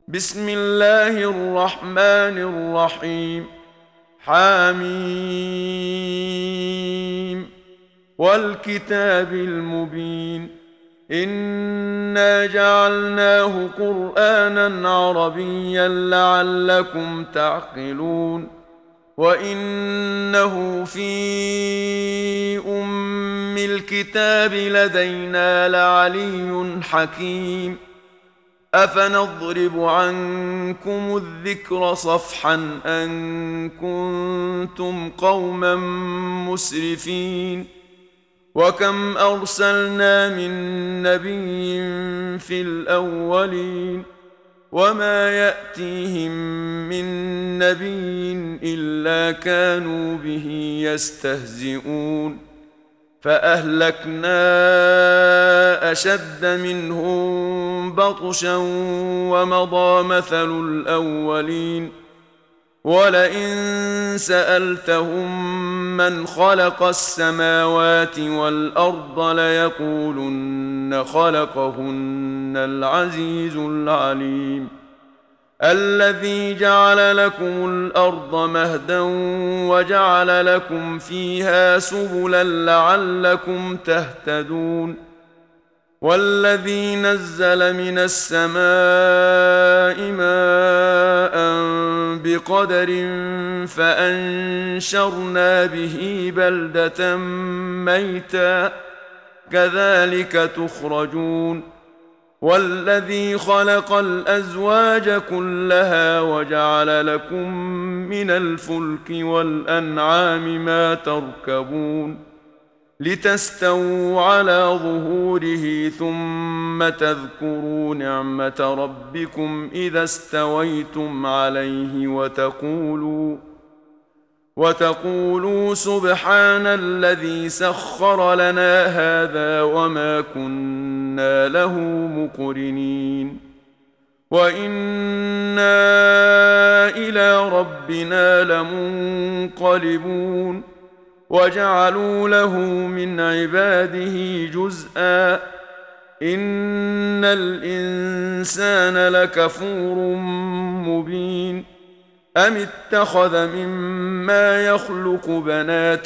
بسم الله الرحمن الرحيم. حاميم والكتاب المبين. إنا جعلناه قرآنا عربيا لعلكم تعقلون. وإنه في أم الكتاب لدينا لعلي حكيم. أفنضرب عنكم الذكر صفحا أن كنتم قوما مسرفين. وكم أرسلنا من نبي في الأولين وما يأتيهم من نبي إلا كانوا به يستهزئون. فأهلكنا أشد منهم بطشا ومضى مثل الأولين. ولئن سألتهم من خلق السماوات والأرض ليقولن خلقهن العزيز العليم. الذي جعل لكم الأرض مهدا وجعل لكم فيها سبلا لعلكم تهتدون. والذي نزل من السماء ماء بقدر فأنشرنا به بلدة ميتا كذلك تخرجون. والذي خلق الأزواج كلها وجعل لكم من الفلك والأنعام ما تركبون لتستووا على ظهوره ثم تذكروا نعمة ربكم إذا استويتم عليه وتقولوا سبحان الذي سخر لنا هذا وما كنا له مقرنين. وإنا إلى ربنا لمنقلبون. وجعلوا له من عباده جزءا إن الإنسان لكفور مبين. أم اتخذ مما يخلق بنات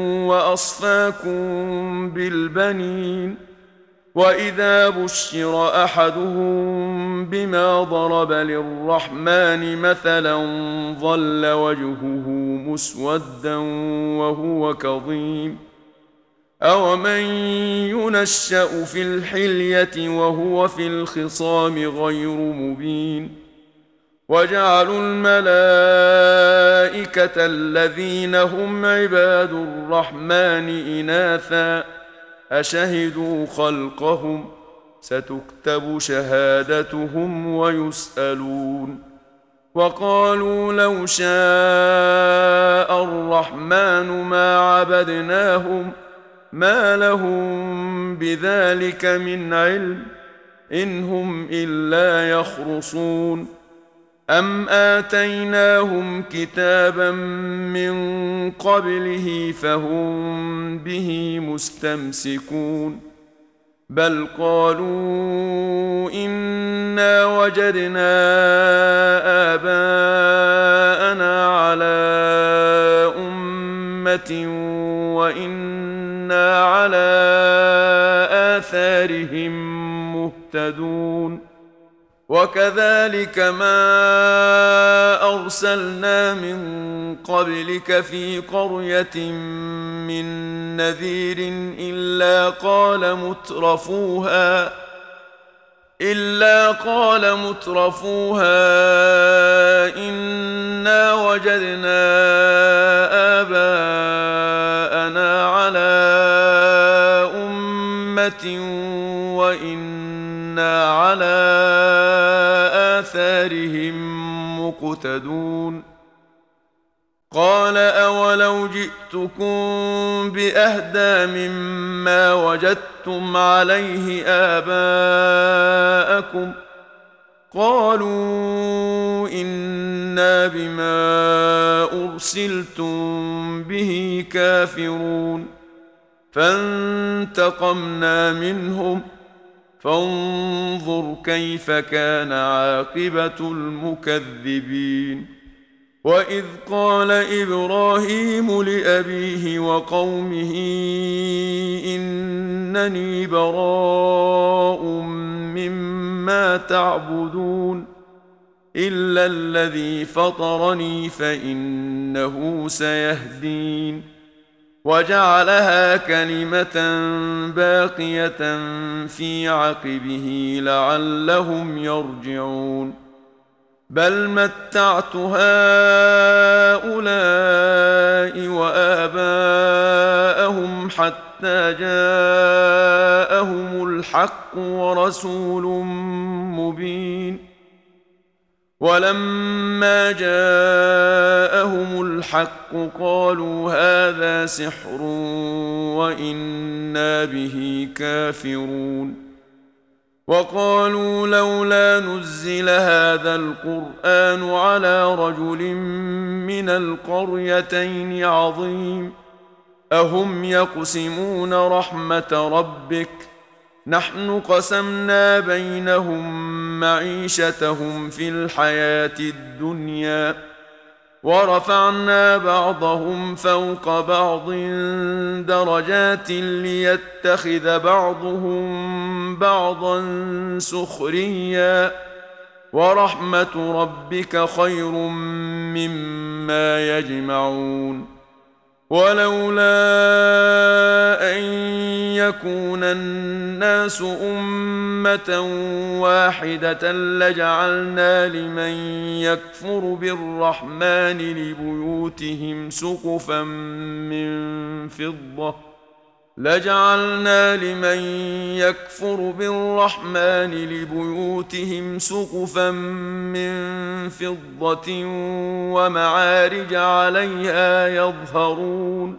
وأصفاكم بالبنين. وإذا بشر أحدهم بما ضرب للرحمن مثلا ظل وجهه مسودا وهو كظيم. أومن ينشأ في الحلية وهو في الخصام غير مبين. وجعلوا الملائكة الذين هم عباد الرحمن إناثا أشهدوا خلقهم ستكتب شهادتهم ويسألون. وقالوا لو شاء الرحمن ما عبدناهم ما لهم بذلك من علم إن هم إلا يخرصون. أم آتيناهم كتابا من قبله فهم به مستمسكون. بل قالوا إنا وجدنا آباءنا على أمة وإنا على آثارهم مهتدون. وكذلك ما أرسلنا من قبلك في قرية من نذير إلا قال مترفوها إنا وجدنا آباءنا على أمة وإنا على آثارهم مقتدون. قال أولو جئتكم بأهدى مما وجدتم عليه آباءكم قالوا إنا بما أرسلتم به كافرون. فانتقمنا منهم فانظر كيف كان عاقبة المكذبين. وإذ قال إبراهيم لأبيه وقومه إنني براء مما تعبدون إلا الذي فطرني فإنه سيهدين. وجعلها كلمة باقية في عقبه لعلهم يرجعون. بل متعت هؤلاء وآباءهم حتى جاءهم الحق ورسول مبين. ولما جاءهم الحق قالوا هذا سحر وإنا به كافرون. وقالوا لولا نزل هذا القرآن على رجل من القريتين عظيم. أهم يقسمون رحمة ربك نحن قسمنا بينهم معيشتهم في الحياة الدنيا ورفعنا بعضهم فوق بعض درجات ليتخذ بعضهم بعضا سخريا ورحمة ربك خير مما يجمعون. ولولا أن يكون الناس أمة واحدة لجعلنا لمن يكفر بالرحمن لبيوتهم سقفا من فضة ومعارج عليها يظهرون.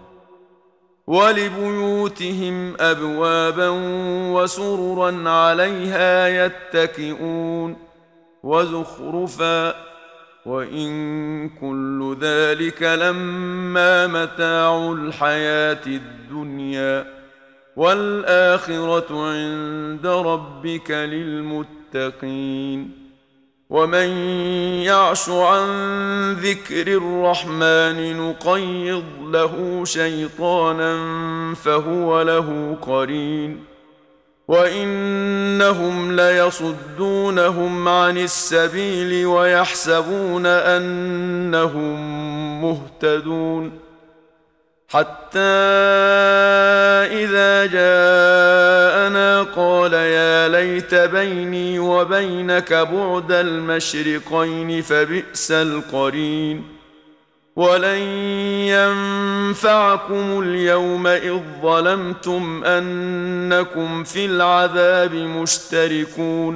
ولبيوتهم أبوابا وسررا عليها يتكئون وزخرفا وإن كل ذلك لما متاع الحياة الدنيا والآخرة عند ربك للمتقين. ومن يعش عن ذكر الرحمن نقيض له شيطانا فهو له قرين. وإنهم ليصدونهم عن السبيل ويحسبون أنهم مهتدون حتى إذا جاءنا قال يا ليت بيني وبينك بعد المشرقين فبئس القرين. ولن ينفعكم اليوم إذ ظلمتم أنكم في العذاب مشتركون.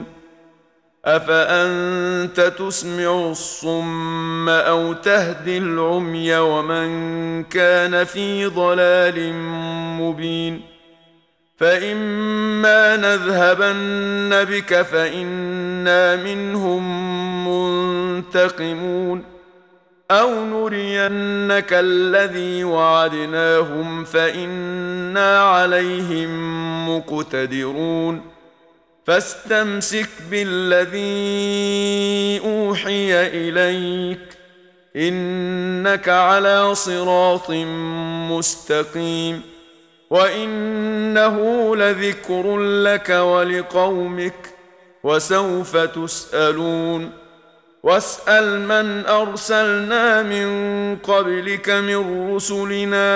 أفأنت تسمع الصم أو تهدي العمي ومن كان في ضلال مبين. فإما نذهبن بك فإنا منهم منتقمون أو نرينك الذي وعدناهم فإنا عليهم مقتدرون. فاستمسك بالذي أوحي إليك إنك على صراط مستقيم. وإنه لذكر لك ولقومك وسوف تسألون. واسأل من أرسلنا من قبلك من رسلنا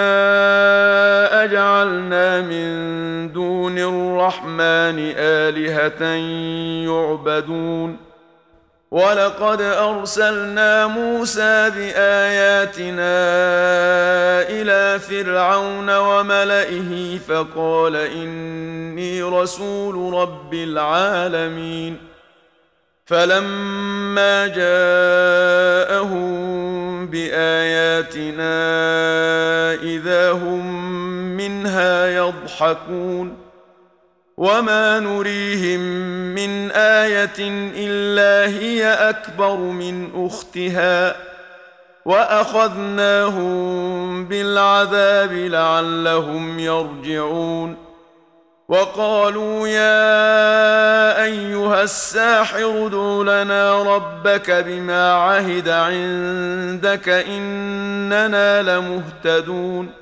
أجعلنا من دون الرحمن آلهة يعبدون. ولقد أرسلنا موسى بآياتنا إلى فرعون وملئه فقال إني رسول رب العالمين. فلما جاءهم بآياتنا إذا هم منها يضحكون. وما نريهم من آية إلا هي أكبر من أختها وأخذناهم بالعذاب لعلهم يرجعون. وقالوا يا أيها الساحر ادع لنا ربك بما عهد عندك إننا لمهتدون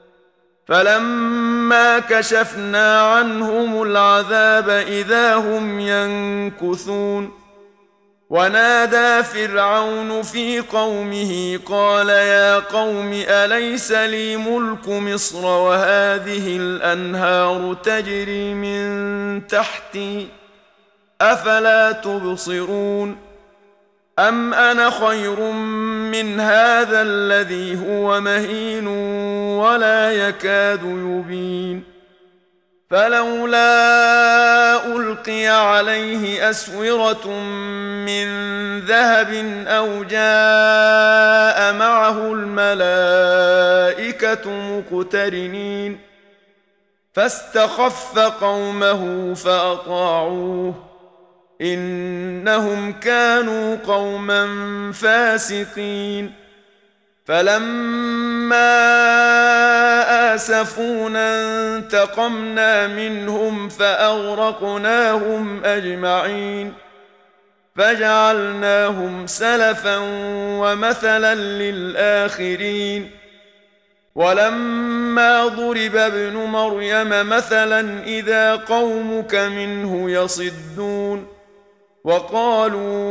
فلما كشفنا عنهم العذاب إذا هم ينكثون ونادى فرعون في قومه قال يا قوم أليس لي ملك مصر وهذه الأنهار تجري من تحتي أفلا تبصرون أم أنا خير من هذا الذي هو مهين ولا يكاد يبين فلولا ألقي عليه أسورة من ذهب أو جاء معه الملائكة مقترنين فاستخف قومه فأطاعوه إنهم كانوا قوما فاسقين فلما آسفونا انتقمنا منهم فأغرقناهم أجمعين فجعلناهم سلفا ومثلا للآخرين ولما ضرب ابن مريم مثلا إذا قومك منه يصدون وقالوا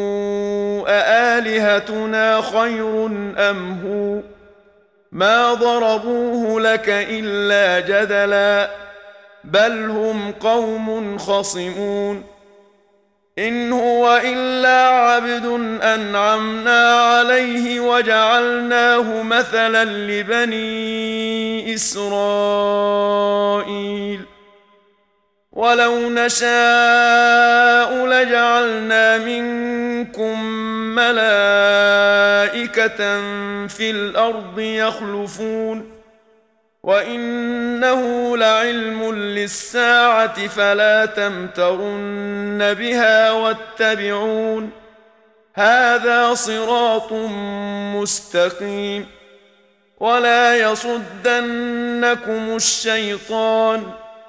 أآلهتنا خير أم هو ما ضربوه لك إلا جدلا بل هم قوم خصمون إن هو إلا عبد أنعمنا عليه وجعلناه مثلا لبني إسرائيل ولو نشاء لجعلنا منكم ملائكة في الأرض يخلفون وإنه لعلم للساعة فلا تمترن بها واتبعون هذا صراط مستقيم ولا يصدنكم الشيطان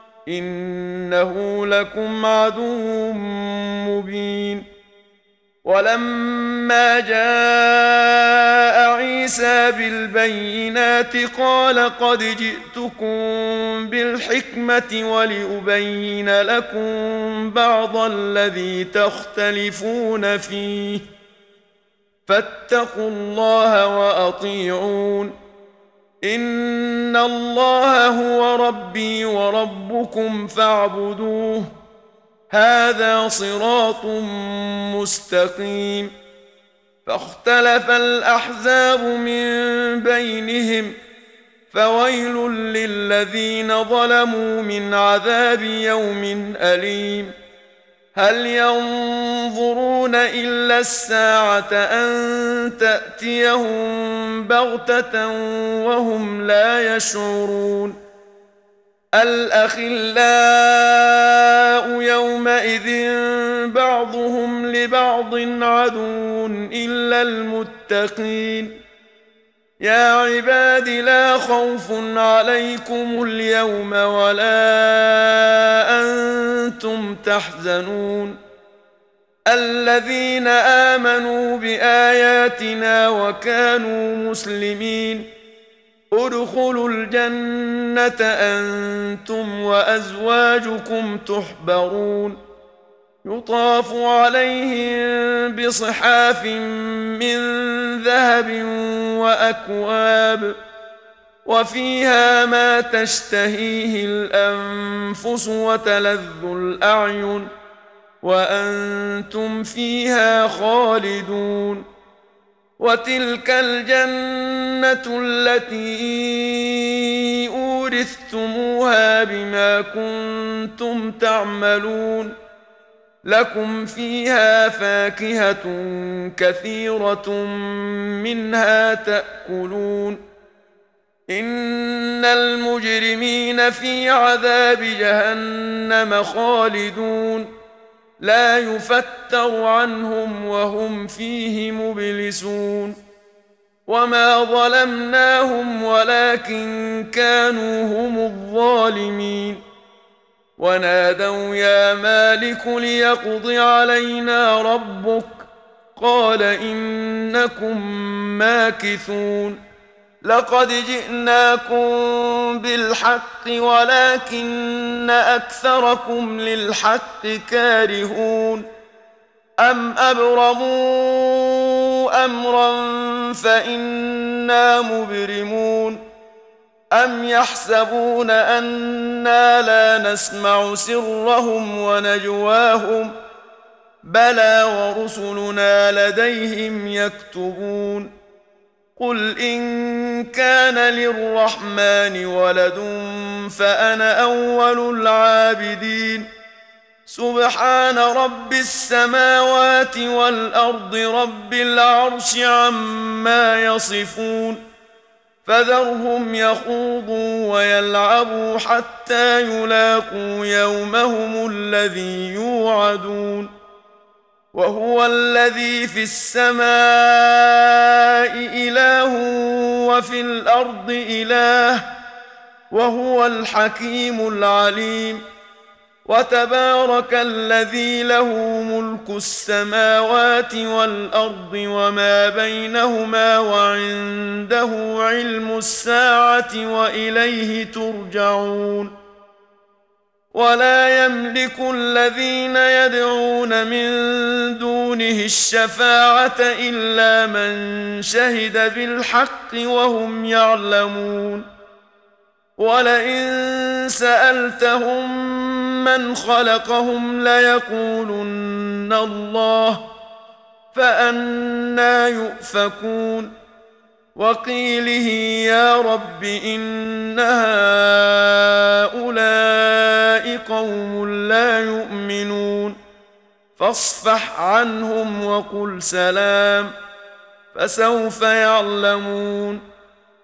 إنه لكم عدو مبين ولما جاء عيسى بالبينات قال قد جئتكم بالحكمة ولأبين لكم بعض الذي تختلفون فيه فاتقوا الله وأطيعون إن الله هو ربي وربكم فاعبدوه هذا صراط مستقيم فاختلف الأحزاب من بينهم فويل للذين ظلموا من عذاب يوم أليم هل ينظرون إلا الساعة أن تأتيهم بغتة وهم لا يشعرون الأخلاء يومئذ بعضهم لبعض عدو إلا المتقين يا عباد لا خوف عليكم اليوم ولا أنتم تحزنون الذين آمنوا بآياتنا وكانوا مسلمين ادخلوا الجنة أنتم وأزواجكم تحبرون يطاف عليهم بصحاف من ذهب وأكواب وفيها ما تشتهيه الأنفس وتلذ الأعين وأنتم فيها خالدون وتلك الجنة التي أورثتموها بما كنتم تعملون لكم فيها فاكهة كثيرة منها تأكلون إن المجرمين في عذاب جهنم خالدون لا يفتر عنهم وهم فيه مبلسون وما ظلمناهم ولكن كانوا هم الظالمين ونادوا يا مالك ليقض علينا ربك قال إنكم ماكثون لقد جئناكم بالحق ولكن أكثركم للحق كارهون أم أبرموا أمرا فإنا مبرمون أم يحسبون أنا لا نسمع سرهم ونجواهم بلى ورسلنا لديهم يكتبون قل إن كان للرحمن ولد فأنا أول العابدين سبحان رب السماوات والأرض رب العرش عما يصفون فذرهم يخوضوا ويلعبوا حتى يلاقوا يومهم الذي يوعدون وهو الذي في السماء إله وفي الأرض إله وهو الحكيم العليم وتبارك الذي له ملك السماوات والأرض وما بينهما وعنده علم الساعة وإليه ترجعون ولا يملك الذين يدعون من دونه الشفاعة إلا من شهد بالحق وهم يعلمون ولئن سألتهم من خلقهم ليقولن الله فأنى يؤفكون وقيله يا رب إن هؤلاء قوم لا يؤمنون فاصفح عنهم وقل سلام فسوف يعلمون